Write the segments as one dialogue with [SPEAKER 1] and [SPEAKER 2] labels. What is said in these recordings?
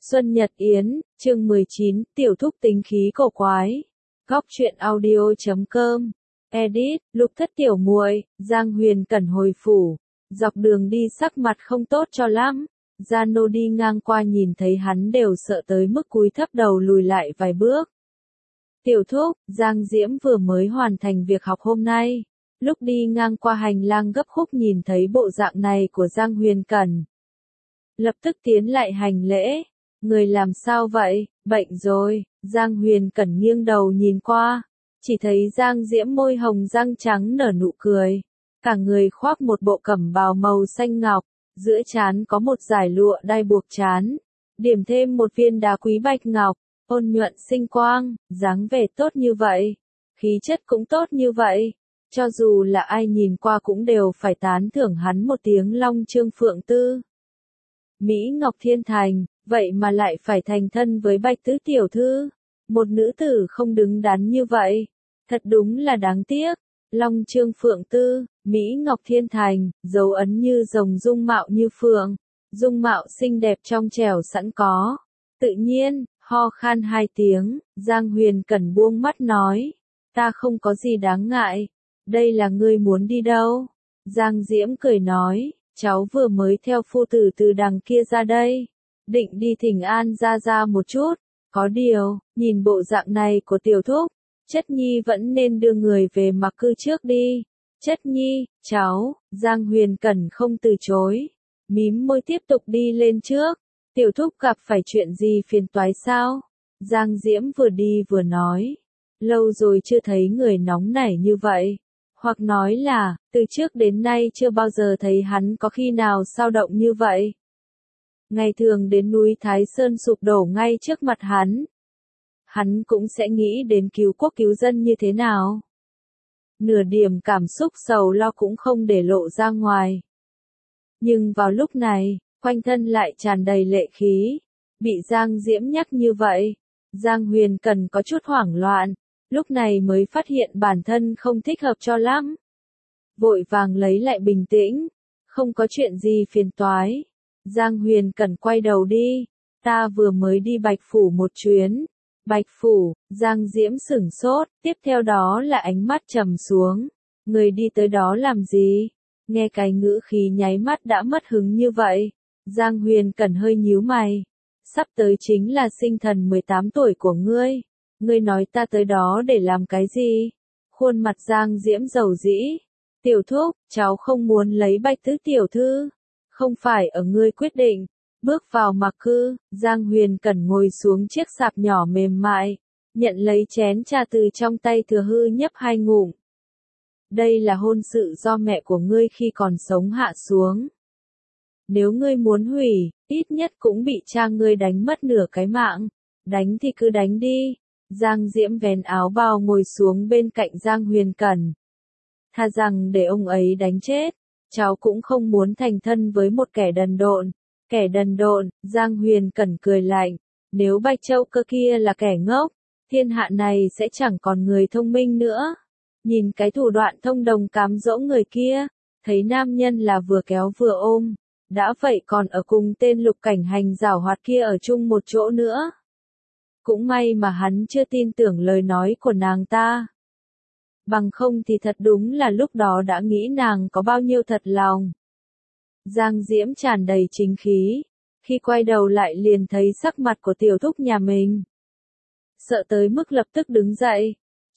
[SPEAKER 1] Xuân Nhật Yến, chương 19, tiểu thúc tính khí cổ quái. Góc truyện audio.com. Edit, Lục Thất tiểu muội, Giang Huyền Cẩn hồi phủ. Dọc đường đi sắc mặt không tốt cho lắm. Gia Nô đi ngang qua nhìn thấy hắn đều sợ tới mức cúi thấp đầu lùi lại vài bước. Tiểu thúc, Giang Diễm vừa mới hoàn thành việc học hôm nay. Lúc đi ngang qua hành lang gấp khúc nhìn thấy bộ dạng này của Giang Huyền Cẩn. Lập tức tiến lại hành lễ. Người làm sao vậy, bệnh rồi, Giang Huyền Cẩn nghiêng đầu nhìn qua. Chỉ thấy Giang Diễm môi hồng răng trắng nở nụ cười. Cả người khoác một bộ cẩm bào màu xanh ngọc, giữa trán có một dải lụa đai buộc trán. Điểm thêm một viên đá quý bạch ngọc, ôn nhuận sinh quang, dáng vẻ tốt như vậy. Khí chất cũng tốt như vậy. Cho dù là ai nhìn qua cũng đều phải tán thưởng hắn một tiếng long trương phượng tư. Mỹ Ngọc Thiên Thành, vậy mà lại phải thành thân với Bạch Tứ tiểu thư. Một nữ tử không đứng đắn như vậy. Thật đúng là đáng tiếc. Long Trương Phượng Tư, Mỹ Ngọc Thiên Thành, dấu ấn như rồng dung mạo như phượng. Dung mạo xinh đẹp trong trẻo sẵn có. Tự nhiên, ho khan hai tiếng, Giang Huyền Cẩn buông mắt nói. Ta không có gì đáng ngại. Đây là ngươi muốn đi đâu? Giang Diễm cười nói. Cháu vừa mới theo phu tử từ đằng kia ra đây. Định đi thỉnh an ra một chút. Có điều, nhìn bộ dạng này của tiểu thúc, Chất Nhi vẫn nên đưa người về mặc cư trước đi. Chất Nhi, cháu, Giang Huyền Cẩn không từ chối. Mím môi tiếp tục đi lên trước. Tiểu thúc gặp phải chuyện gì phiền toái sao? Giang Diễm vừa đi vừa nói. Lâu rồi chưa thấy người nóng nảy như vậy. Hoặc nói là, từ trước đến nay chưa bao giờ thấy hắn có khi nào dao động như vậy. Ngày thường đến núi Thái Sơn sụp đổ ngay trước mặt hắn cũng sẽ nghĩ đến cứu quốc cứu dân như thế nào. Nửa điểm cảm xúc sầu lo cũng không để lộ ra ngoài. Nhưng vào lúc này, quanh thân lại tràn đầy lệ khí. Bị Giang Diễm nhắc như vậy, Giang Huyền Cẩn có chút hoảng loạn. Lúc này mới phát hiện bản thân không thích hợp cho lắm. Vội vàng lấy lại bình tĩnh. Không có chuyện gì phiền toái. Giang Huyền Cẩn quay đầu đi. Ta vừa mới đi Bạch Phủ một chuyến. Bạch Phủ, Giang Diễm sửng sốt. Tiếp theo đó là ánh mắt trầm xuống. Người đi tới đó làm gì? Nghe cái ngữ khí nháy mắt đã mất hứng như vậy. Giang Huyền Cẩn hơi nhíu mày. Sắp tới chính là sinh thần 18 tuổi của ngươi. Ngươi nói ta tới đó để làm cái gì? Khuôn mặt Giang Diễm dầu dĩ. Tiểu thúc, cháu không muốn lấy Bạch Tứ tiểu thư. Không phải ở ngươi quyết định. Bước vào mặc cư, Giang Huyền Cẩn ngồi xuống chiếc sạp nhỏ mềm mại. Nhận lấy chén trà từ trong tay Thừa Hư nhấp hai ngụm. Đây là hôn sự do mẹ của ngươi khi còn sống hạ xuống. Nếu ngươi muốn hủy, ít nhất cũng bị cha ngươi đánh mất nửa cái mạng. Đánh thì cứ đánh đi. Giang Diễm vén áo bào ngồi xuống bên cạnh Giang Huyền Cẩn. Thà rằng để ông ấy đánh chết, cháu cũng không muốn thành thân với một kẻ đần độn. Kẻ đần độn, Giang Huyền Cẩn cười lạnh. Nếu Bạch Châu Cơ kia là kẻ ngốc, thiên hạ này sẽ chẳng còn người thông minh nữa. Nhìn cái thủ đoạn thông đồng cám dỗ người kia, thấy nam nhân là vừa kéo vừa ôm. Đã vậy còn ở cùng tên Lục Cảnh Hành giảo hoạt kia ở chung một chỗ nữa. Cũng may mà hắn chưa tin tưởng lời nói của nàng ta. Bằng không thì thật đúng là lúc đó đã nghĩ nàng có bao nhiêu thật lòng. Giang Diễm tràn đầy chính khí. Khi quay đầu lại liền thấy sắc mặt của tiểu thúc nhà mình. Sợ tới mức lập tức đứng dậy.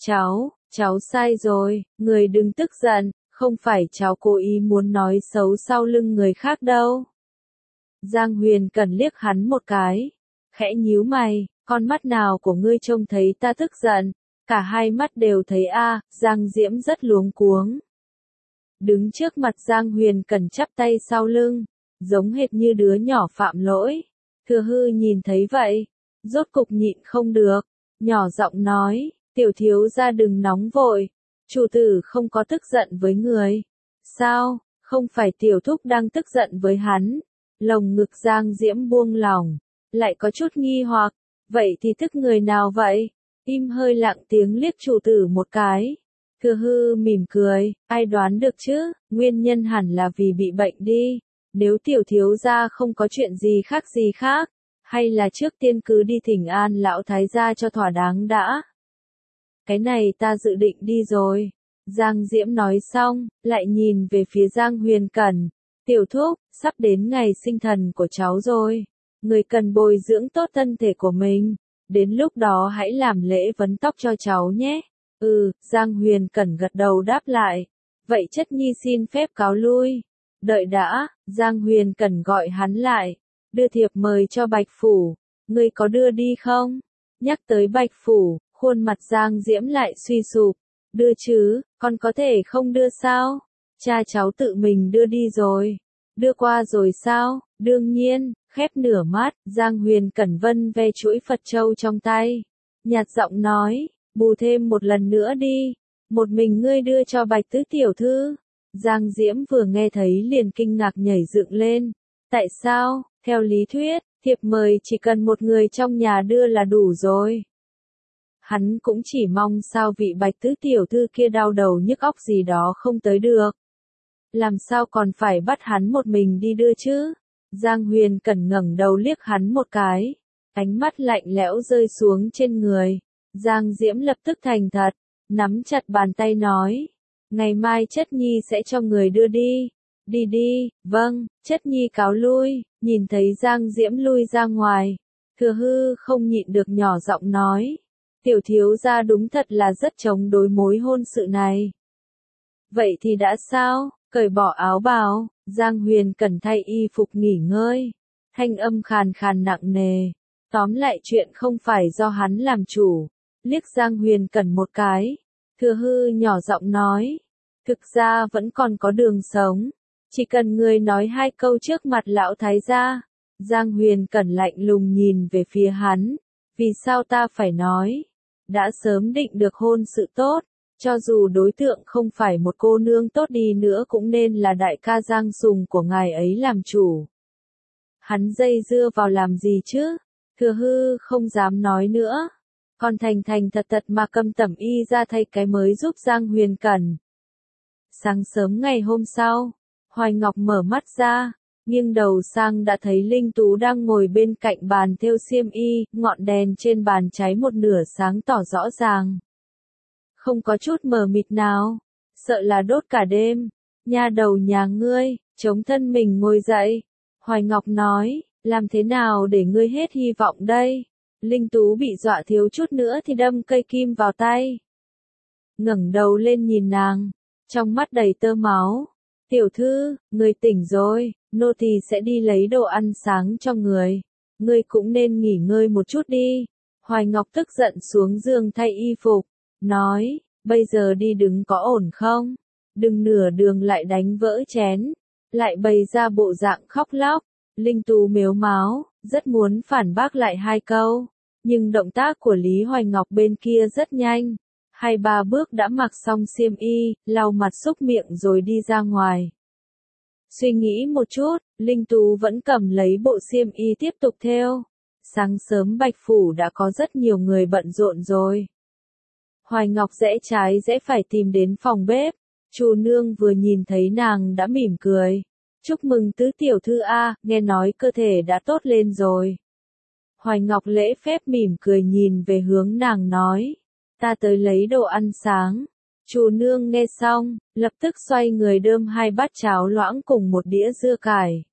[SPEAKER 1] Cháu sai rồi, người đừng tức giận, không phải cháu cố ý muốn nói xấu sau lưng người khác đâu. Giang Huyền Cẩn liếc hắn một cái. Khẽ nhíu mày. Con mắt nào của ngươi trông thấy ta tức giận? Cả hai mắt đều thấy a. Giang Diễm rất luống cuống. Đứng trước mặt Giang Huyền Cẩn chắp tay sau lưng, giống hệt như đứa nhỏ phạm lỗi. Thừa Hư nhìn thấy vậy, rốt cục nhịn không được, nhỏ giọng nói, tiểu thiếu gia đừng nóng vội, chủ tử không có tức giận với người. Sao, không phải tiểu thúc đang tức giận với hắn? Lồng ngực Giang Diễm buông lỏng, lại có chút nghi hoặc. Vậy thì tức người nào vậy? Im hơi lặng tiếng liếc chủ tử một cái. Thừa Hư mỉm cười, ai đoán được chứ, nguyên nhân hẳn là vì bị bệnh đi. Nếu tiểu thiếu gia không có chuyện gì khác, Hay là trước tiên cứ đi thỉnh an lão thái gia cho thỏa đáng đã. Cái này ta dự định đi rồi. Giang Diễm nói xong, lại nhìn về phía Giang Huyền Cẩn. Tiểu thúc, sắp đến ngày sinh thần của cháu rồi. Người cần bồi dưỡng tốt thân thể của mình. Đến lúc đó hãy làm lễ vấn tóc cho cháu nhé. Giang Huyền Cẩn gật đầu đáp lại. Vậy chất nhi xin phép cáo lui. Đợi đã, Giang Huyền Cẩn gọi hắn lại. Đưa thiệp mời cho Bạch Phủ. Ngươi có đưa đi không? Nhắc tới Bạch Phủ, khuôn mặt Giang Diễm lại suy sụp. Đưa chứ, con có thể không đưa sao? Cha cháu tự mình đưa đi rồi. Đưa qua rồi sao? Đương nhiên, khép nửa mắt, Giang Huyền Cẩn vân ve chuỗi Phật châu trong tay. Nhạt giọng nói, bù thêm một lần nữa đi. Một mình ngươi đưa cho Bạch Tứ tiểu thư. Giang Diễm vừa nghe thấy liền kinh ngạc nhảy dựng lên. Tại sao? Theo lý thuyết, thiệp mời chỉ cần một người trong nhà đưa là đủ rồi. Hắn cũng chỉ mong sao vị Bạch Tứ tiểu thư kia đau đầu nhức óc gì đó không tới được. Làm sao còn phải bắt hắn một mình đi đưa chứ? Giang Huyền Cẩn ngẩng đầu liếc hắn một cái. Ánh mắt lạnh lẽo rơi xuống trên người. Giang Diễm lập tức thành thật. Nắm chặt bàn tay nói. Ngày mai chất nhi sẽ cho người đưa đi. Đi đi, vâng, chất nhi cáo lui. Nhìn thấy Giang Diễm lui ra ngoài. Thừa Hư không nhịn được nhỏ giọng nói. Tiểu thiếu gia đúng thật là rất chống đối mối hôn sự này. Vậy thì đã sao? Cởi bỏ áo bào, Giang Huyền Cẩn thay y phục nghỉ ngơi. Thanh âm khàn khàn nặng nề. Tóm lại chuyện không phải do hắn làm chủ. Liếc Giang Huyền Cẩn một cái. Thừa Hư nhỏ giọng nói. Thực ra vẫn còn có đường sống. Chỉ cần người nói 2 câu trước mặt lão thái gia. Giang Huyền Cẩn lạnh lùng nhìn về phía hắn. Vì sao ta phải nói? Đã sớm định được hôn sự tốt. Cho dù đối tượng không phải một cô nương tốt đi nữa cũng nên là đại ca Giang Sùng của ngài ấy làm chủ. Hắn dây dưa vào làm gì chứ? Thừa Hư không dám nói nữa. Còn thành thành thật thật mà cầm tẩm y ra thay cái mới giúp Giang Huyền Cẩn. Sáng sớm ngày hôm sau, Hoài Ngọc mở mắt ra, nghiêng đầu sang đã thấy Linh Tú đang ngồi bên cạnh bàn thêu xiêm y, ngọn đèn trên bàn cháy một nửa sáng tỏ rõ ràng. Không có chút mờ mịt nào, sợ là đốt cả đêm. Nha đầu nhà ngươi, chống thân mình ngồi dậy. Hoài Ngọc nói, làm thế nào để ngươi hết hy vọng đây? Linh Tú bị dọa thiếu chút nữa thì đâm cây kim vào tay. Ngẩng đầu lên nhìn nàng, trong mắt đầy tơ máu. Tiểu thư, người tỉnh rồi, nô tỳ sẽ đi lấy đồ ăn sáng cho người. Ngươi cũng nên nghỉ ngơi một chút đi. Hoài Ngọc tức giận xuống giường thay y phục, nói, bây giờ đi đứng có ổn không? Đừng nửa đường lại đánh vỡ chén, lại bày ra bộ dạng khóc lóc. Linh Tú mếu máo, rất muốn phản bác lại 2 câu, nhưng động tác của Lý Hoài Ngọc bên kia rất nhanh. 2-3 bước đã mặc xong xiêm y, lau mặt xúc miệng rồi đi ra ngoài. Suy nghĩ một chút, Linh Tú vẫn cầm lấy bộ xiêm y tiếp tục thêu. Sáng sớm Bạch Phủ đã có rất nhiều người bận rộn rồi. Hoài Ngọc rẽ trái rẽ phải tìm đến phòng bếp. Chu nương vừa nhìn thấy nàng đã mỉm cười. Chúc mừng tứ tiểu thư a, nghe nói cơ thể đã tốt lên rồi. Hoài Ngọc lễ phép mỉm cười nhìn về hướng nàng nói. Ta tới lấy đồ ăn sáng. Chu nương nghe xong, lập tức xoay người đơm 2 bát cháo loãng cùng một đĩa dưa cải.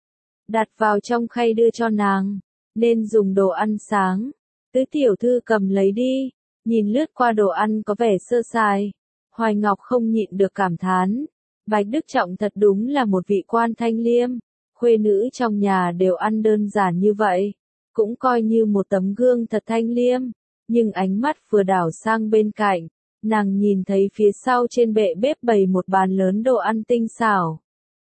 [SPEAKER 1] Đặt vào trong khay đưa cho nàng. Nên dùng đồ ăn sáng. Tứ tiểu thư cầm lấy đi. Nhìn lướt qua đồ ăn có vẻ sơ sài. Hoài Ngọc không nhịn được cảm thán. Bạch Đức Trọng thật đúng là một vị quan thanh liêm. Khuê nữ trong nhà đều ăn đơn giản như vậy. Cũng coi như một tấm gương thật thanh liêm. Nhưng ánh mắt vừa đảo sang bên cạnh. Nàng nhìn thấy phía sau trên bệ bếp bày một bàn lớn đồ ăn tinh xảo.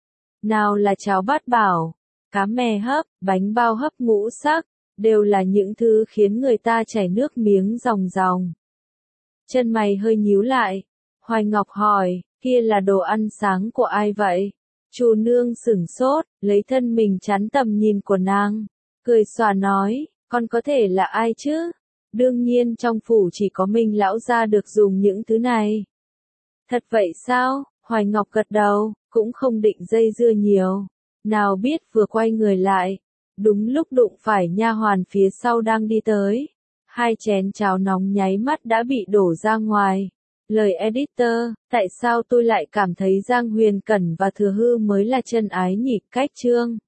[SPEAKER 1] Nào là cháo bát bảo, cá mè hấp, bánh bao hấp ngũ sắc. Đều là những thứ khiến người ta chảy nước miếng ròng ròng. Chân mày hơi nhíu lại. Hoài Ngọc hỏi, kia là đồ ăn sáng của ai vậy? Chu nương sửng sốt, lấy thân mình chắn tầm nhìn của nàng. Cười xòa nói, con có thể là ai chứ? Đương nhiên trong phủ chỉ có mình lão gia được dùng những thứ này. Thật vậy sao? Hoài Ngọc gật đầu, cũng không định dây dưa nhiều. Nào biết vừa quay người lại. Đúng lúc đụng phải nha hoàn phía sau đang đi tới. 2 chén cháo nóng nháy mắt đã bị đổ ra ngoài. Lời editor, tại sao tôi lại cảm thấy Giang Huyền Cẩn và Thừa Hư mới là chân ái nhỉ? Cách chương